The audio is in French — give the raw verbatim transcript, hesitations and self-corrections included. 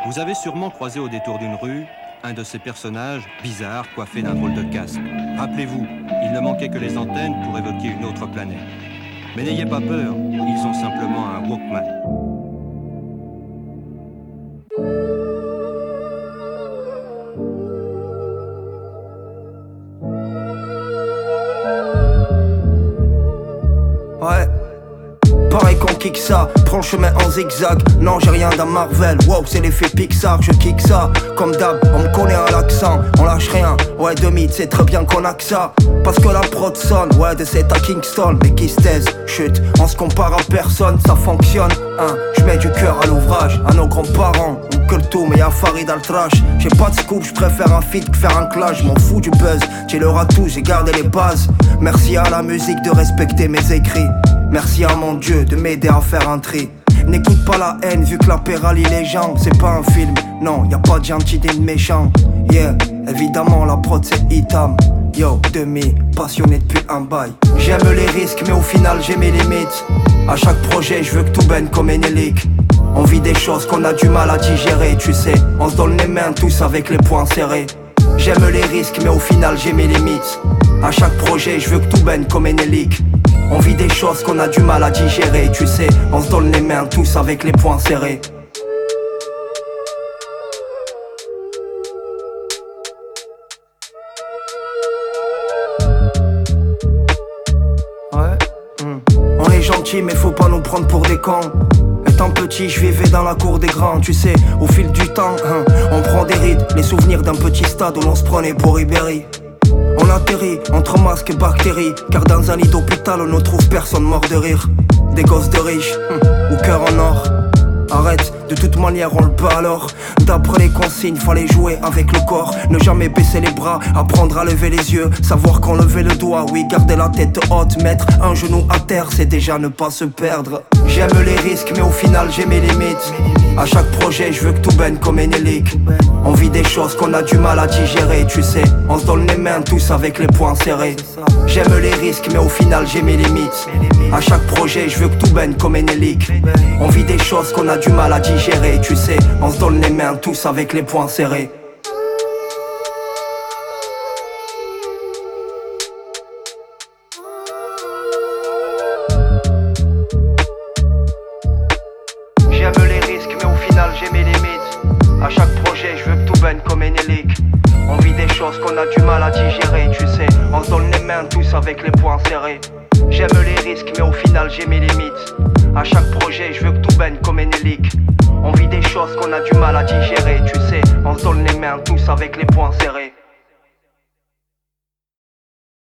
Vous avez sûrement croisé au détour d'une rue un de ces personnages bizarres coiffés d'un drôle de casque. Rappelez-vous, il ne manquait que les antennes pour évoquer une autre planète. Mais n'ayez pas peur, ils ont simplement un Walkman. Ouais. Pareil qu'on kick ça, prends le chemin en zigzag. Non, j'ai rien d'un Marvel, wow, c'est l'effet Pixar. Je kick ça, comme d'hab, on me connaît à l'accent. On lâche rien, ouais, demi, c'est très bien qu'on a que ça. Parce que la prod sonne, ouais, de c'est à Kingston. Mais qui se taise, chut, on se compare à personne, ça fonctionne, hein. Je mets du cœur à l'ouvrage, à nos grands-parents. On que le tout, mais y'a Farid al trash. J'ai pas de scoop, je préfère un feat que faire un clash. Je m'en fous du buzz, j'ai le ratou, j'ai gardé les bases. Merci à la musique de respecter mes écrits. Merci à mon Dieu de m'aider à faire un tri. N'écoute pas la haine vu que la paix rallie les gens. C'est pas un film, non, y a pas de gentil ni de méchant. Yeah, évidemment la prod c'est Itam. Yo, demi, passionné depuis un bail. J'aime les risques mais au final j'ai mes limites. À chaque projet je veux que tout baigne comme Enelik. On vit des choses qu'on a du mal à digérer, tu sais. On se donne les mains tous avec les poings serrés. J'aime les risques mais au final j'ai mes limites. À chaque projet je veux que tout baigne comme Enelik. On vit des choses qu'on a du mal à digérer, tu sais. On se donne les mains tous avec les poings serrés. Ouais. Mm. On est gentil mais faut pas nous prendre pour des cons. Étant petit, je vivais dans la cour des grands, tu sais. Au fil du temps, hein, on prend des rides. Les souvenirs d'un petit stade où l'on se prenait pour Ribéry. On atterrit entre masques et bactéries. Car dans un lit d'hôpital on ne trouve personne mort de rire. Des gosses de riches, hum, ou cœur en or. Arrête, de toute manière on le peut alors. D'après les consignes, fallait jouer avec le corps. Ne jamais baisser les bras, apprendre à lever les yeux. Savoir qu'on levait le doigt, oui, garder la tête haute. Mettre un genou à terre, c'est déjà ne pas se perdre. J'aime les risques, mais au final j'ai mes limites. À chaque projet, je veux que tout baigne comme Enelik. On vit des choses qu'on a du mal à digérer, tu sais. On se donne les mains tous avec les poings serrés. J'aime les risques, mais au final j'ai mes limites. À chaque projet, je veux que tout baigne comme Enelik. On vit des choses qu'on a du mal à digérer, tu sais. On se donne les mains tous avec les poings serrés. J'aime les risques mais au final j'ai mes limites. À chaque projet je veux que tout baigne comme Enelik. On vit des choses qu'on a du mal à digérer, tu sais. On se donne les mains tous avec les poings serrés. J'aime les risques mais au final j'ai mes limites. À chaque projet je veux que tout baigne comme Enelik. On vit des choses qu'on a du mal à digérer, tu sais. On se donne les mains tous avec les poings serrés.